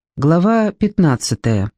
Глава 15.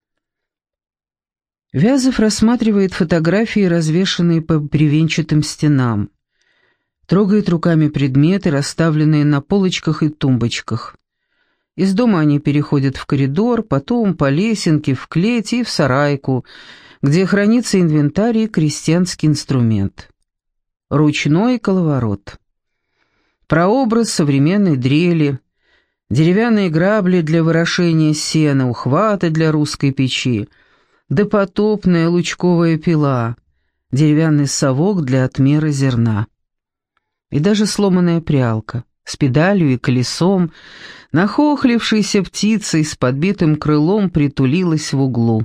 Вязов рассматривает фотографии, развешанные по бревенчатым стенам. Трогает руками предметы, расставленные на полочках и тумбочках. Из дома они переходят в коридор, потом по лесенке, в клеть и в сарайку, где хранится инвентарь и крестьянский инструмент. Ручной коловорот. Прообраз современной дрели, деревянные грабли для ворошения сена, ухваты для русской печи, допотопная лучковая пила, деревянный совок для отмера зерна. И даже сломанная прялка с педалью и колесом, нахохлившейся птицей с подбитым крылом притулилась в углу.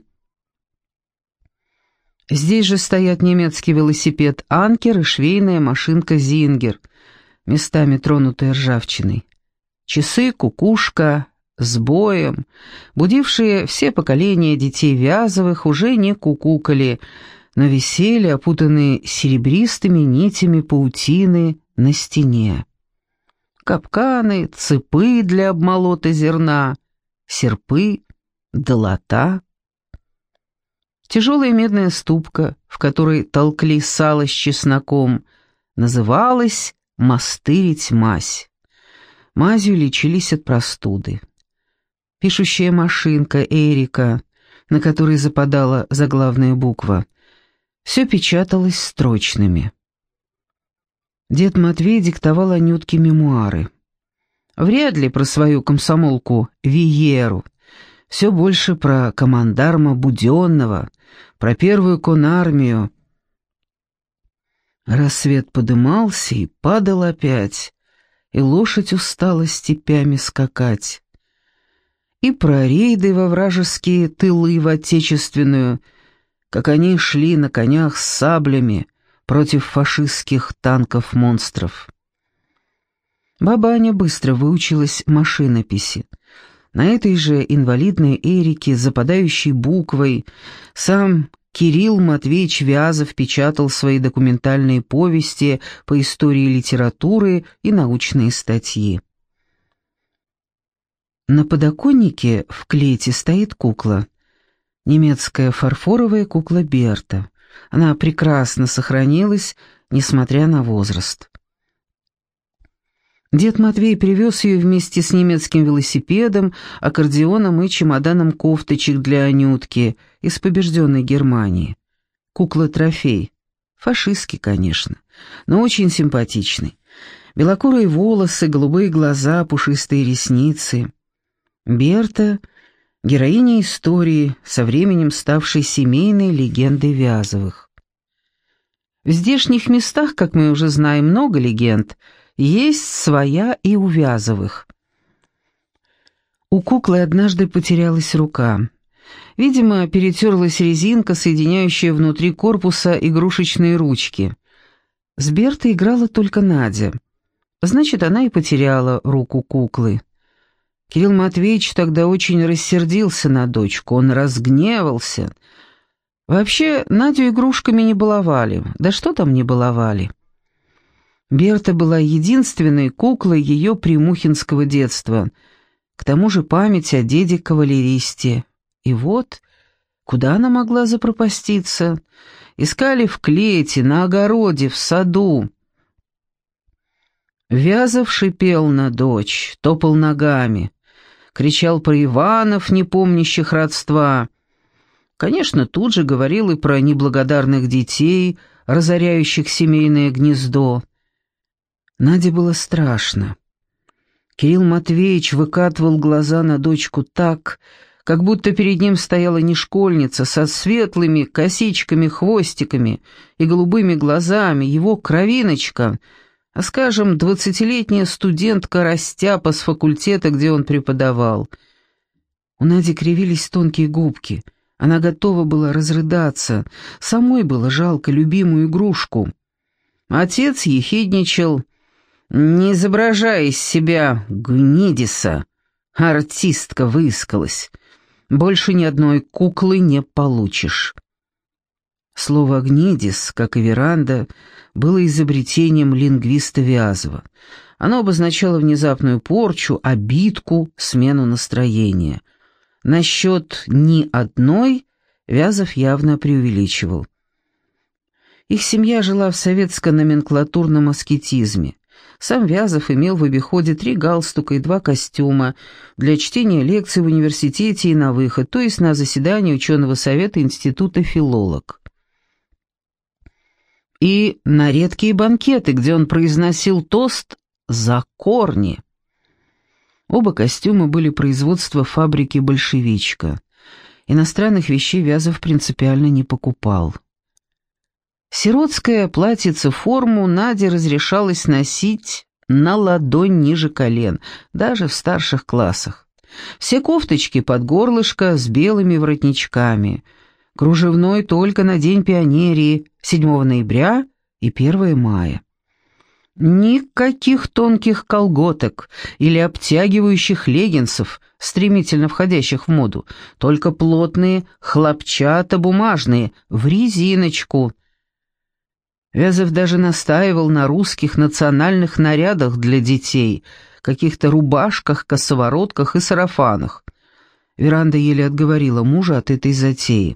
Здесь же стоят немецкий велосипед «Анкер» и швейная машинка «Зингер», местами тронутая ржавчиной. Часы «Кукушка» с боем, будившие все поколения детей Вязовых, уже не кукукали, но висели, опутанные серебристыми нитями паутины на стене. Капканы, цепы для обмолота зерна, серпы, долота. Тяжелая медная ступка, в которой толкли сало с чесноком, называлась «мастырить мазь». Мазью лечились от простуды. Пишущая машинка Эрика, на которой западала заглавная буква, все печаталось строчными. Дед Матвей диктовал Анютке мемуары. Вряд ли про свою комсомолку Виеру, все больше про командарма Буденного, про первую конармию. Рассвет подымался и падал опять, и лошадь устала степями скакать. И про рейды во вражеские тылы в отечественную, как они шли на конях с саблями против фашистских танков-монстров. Баба Аня быстро выучилась машинописи. На этой же инвалидной Эрике, западающей буквой, сам Кирилл Матвеевич Вязов печатал свои документальные повести по истории литературы и научные статьи. На подоконнике в клете стоит кукла. Немецкая фарфоровая кукла Берта. Она прекрасно сохранилась, несмотря на возраст. Дед Матвей привез ее вместе с немецким велосипедом, аккордеоном и чемоданом кофточек для Анютки из побежденной Германии. Кукла-трофей. Фашистский, конечно, но очень симпатичный. Белокурые волосы, голубые глаза, пушистые ресницы. Берта — героиня истории, со временем ставшей семейной легендой Вязовых. В здешних местах, как мы уже знаем, много легенд, есть своя и у Вязовых. У куклы однажды потерялась рука. Видимо, перетерлась резинка, соединяющая внутри корпуса игрушечные ручки. С Бертой играла только Надя. Значит, она и потеряла руку куклы. Кирилл Матвеевич тогда очень рассердился на дочку, он разгневался. Вообще, Надю игрушками не баловали, да что там не баловали. Берта была единственной куклой ее примухинского детства, к тому же память о деде-кавалеристе. И вот, куда она могла запропаститься? Искали в клете, на огороде, в саду. Вязов шипел на дочь, топал ногами, кричал про Иванов, не помнящих родства. Конечно, тут же говорил и про неблагодарных детей, разоряющих семейное гнездо. Наде было страшно. Кирилл Матвеевич выкатывал глаза на дочку так, как будто перед ним стояла не школьница со светлыми косичками, хвостиками и голубыми глазами, его кровиночка, а, скажем, 20-летняя студентка-растяпа с факультета, где он преподавал. У Нади кривились тонкие губки, она готова была разрыдаться, самой было жалко любимую игрушку. Отец ехидничал: «Не изображай из себя гнидиса, артистка выискалась, больше ни одной куклы не получишь». Слово «гнидис», как и веранда, было изобретением лингвиста Вязова. Оно обозначало внезапную порчу, обидку, смену настроения. Насчет «ни одной» Вязов явно преувеличивал. Их семья жила в советско-номенклатурном аскетизме. Сам Вязов имел в обиходе 3 галстука и 2 костюма для чтения лекций в университете и на выход, то есть на заседание ученого совета института «Филолог». И на редкие банкеты, где он произносил тост «За корни». Оба костюма были производства фабрики «Большевичка». Иностранных вещей Вязов принципиально не покупал. Сиротское платьице-форму Наде разрешалось носить на ладонь ниже колен, даже в старших классах. Все кофточки под горлышко с белыми воротничками. Кружевной только на День пионерии, 7 ноября и 1 мая. Никаких тонких колготок или обтягивающих леггинсов, стремительно входящих в моду, только плотные хлопчатобумажные, в резиночку. Вязов даже настаивал на русских национальных нарядах для детей, каких-то рубашках, косоворотках и сарафанах. Веранда еле отговорила мужа от этой затеи.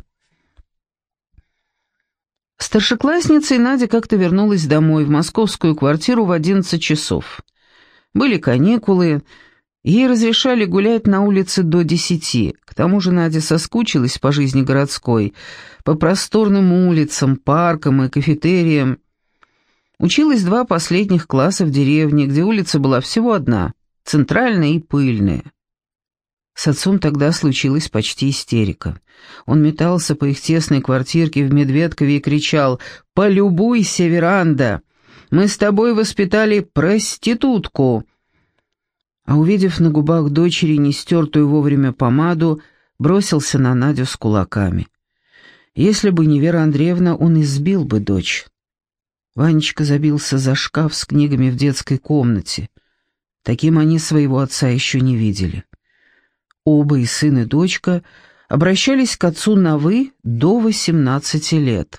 Старшеклассницей Надя как-то вернулась домой, в московскую квартиру в 11 часов. Были каникулы, ей разрешали гулять на улице до 10. К тому же Надя соскучилась по жизни городской, по просторным улицам, паркам и кафетериям. Училась 2 последних класса в деревне, где улица была всего одна, центральная и пыльная. С отцом тогда случилась почти истерика. Он метался по их тесной квартирке в Медведкове и кричал: «Полюбуйся, веранда! Мы с тобой воспитали проститутку!» А увидев на губах дочери нестертую вовремя помаду, бросился на Надю с кулаками. Если бы не Вера Андреевна, он избил бы дочь. Ванечка забился за шкаф с книгами в детской комнате. Таким они своего отца еще не видели. Оба, и сын, и дочка, обращались к отцу на «вы» до 18 лет.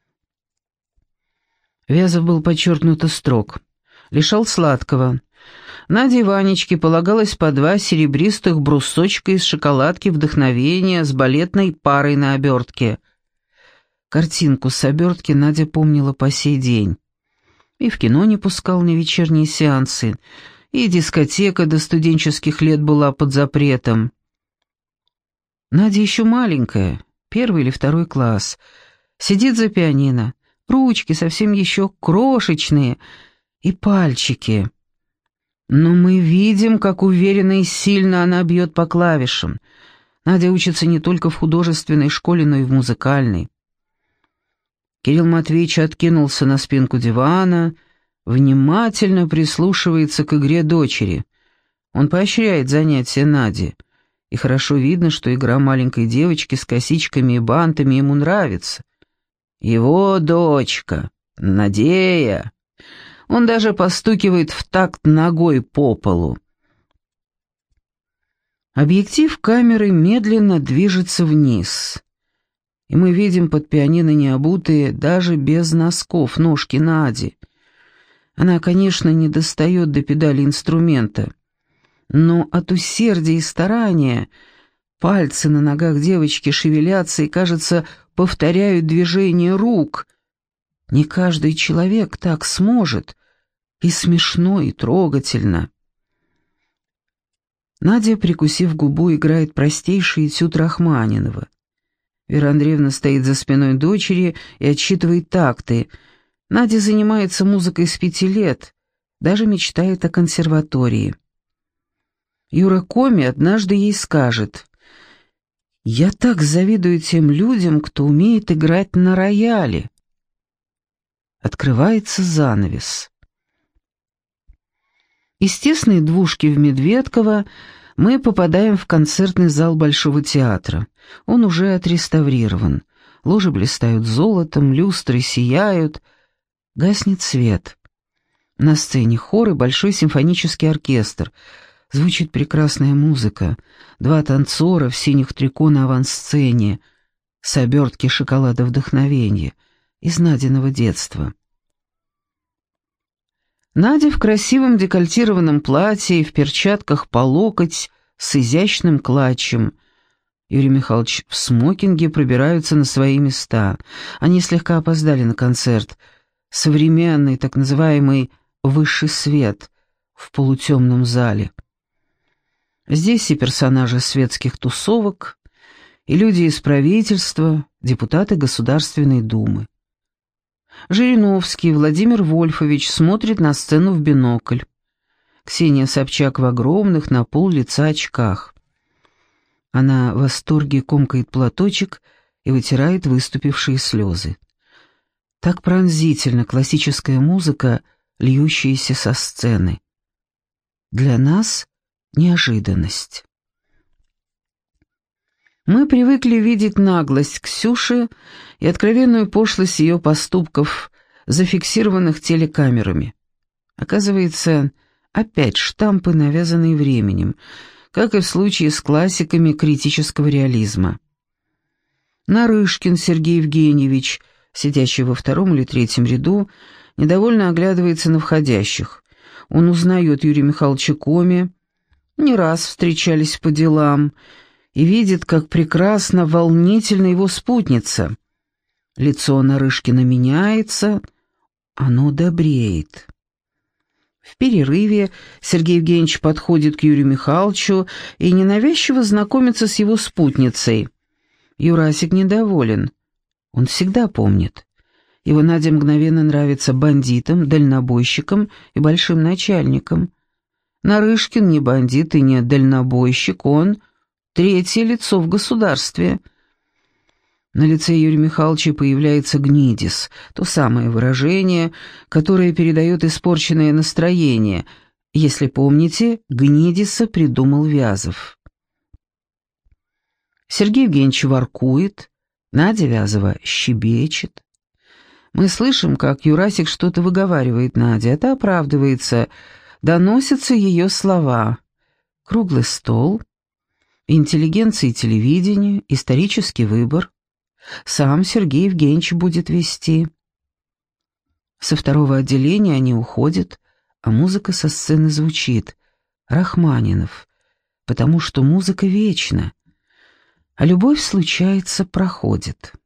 Вязов был подчеркнуто строг, лишал сладкого. Наде и Ванечке полагалось по 2 серебристых брусочка из шоколадки вдохновения с балетной парой на обертке. Картинку с обертки Надя помнила по сей день. И в кино не пускал на вечерние сеансы, и дискотека до студенческих лет была под запретом. Надя еще маленькая, 1 или 2 класс, сидит за пианино, ручки совсем еще крошечные и пальчики. Но мы видим, как уверенно и сильно она бьет по клавишам. Надя учится не только в художественной школе, но и в музыкальной. Кирилл Матвеевич откинулся на спинку дивана, внимательно прислушивается к игре дочери. Он поощряет занятия Нади, и хорошо видно, что игра маленькой девочки с косичками и бантами ему нравится. Его дочка, Надея. Он даже постукивает в такт ногой по полу. Объектив камеры медленно движется вниз, и мы видим под пианино необутые, даже без носков, ножки Нади. Она, конечно, не достает до педали инструмента, но от усердия и старания пальцы на ногах девочки шевелятся и, кажется, повторяют движение рук. Не каждый человек так сможет, и смешно, и трогательно. Надя, прикусив губу, играет простейший этюд Рахманинова. Вера Андреевна стоит за спиной дочери и отсчитывает такты. Надя занимается музыкой с 5 лет, даже мечтает о консерватории. Юра Коми однажды ей скажет: «Я так завидую тем людям, кто умеет играть на рояле». Открывается занавес. Из тесной двушки в Медведково мы попадаем в концертный зал Большого театра. Он уже отреставрирован. Ложи блистают золотом, люстры сияют. Гаснет свет. На сцене хор и большой симфонический оркестр. Звучит прекрасная музыка. 2 танцора в синих трико на авансцене. с обертки шоколада вдохновения, из Надиного детства. Надя в красивом декольтированном платье и в перчатках по локоть с изящным клатчем. Юрий Михайлович в смокинге пробираются на свои места. Они слегка опоздали на концерт. Современный, так называемый «высший свет» в полутемном зале. Здесь и персонажи светских тусовок, и люди из правительства, депутаты Государственной Думы. Жириновский Владимир Вольфович смотрит на сцену в бинокль. Ксения Собчак в огромных на пол лица очках. Она в восторге комкает платочек и вытирает выступившие слезы. Так пронзительна классическая музыка, льющаяся со сцены. Для нас неожиданность. Мы привыкли видеть наглость Ксюши и откровенную пошлость ее поступков, зафиксированных телекамерами. Оказывается, опять штампы, навязанные временем, как и в случае с классиками критического реализма. Нарышкин Сергей Евгеньевич, сидящий во втором или третьем ряду, недовольно оглядывается на входящих. Он узнает Юрия Михайловича Коми, не раз встречались по делам, и видит, как прекрасно, волнительна его спутница. Лицо Нарышкина меняется, оно добреет. В перерыве Сергей Евгеньевич подходит к Юрию Михайловичу и ненавязчиво знакомится с его спутницей. Юрасик недоволен. Он всегда помнит. Его Наде мгновенно нравится бандитам, дальнобойщикам и большим начальникам. Нарышкин не бандит и не дальнобойщик, он третье лицо в государстве. На лице Юрия Михайловича появляется гнидис, то самое выражение, которое передает испорченное настроение. Если помните, гнидиса придумал Вязов. Сергей Евгеньевич воркует, Надя Вязова щебечет. Мы слышим, как Юрасик что-то выговаривает Наде, а та оправдывается, доносятся ее слова. Круглый стол, интеллигенция и телевидение, исторический выбор. Сам Сергей Евгеньевич будет вести. Со второго отделения они уходят, а музыка со сцены звучит. Рахманинов, потому что музыка вечна, а любовь случается, проходит.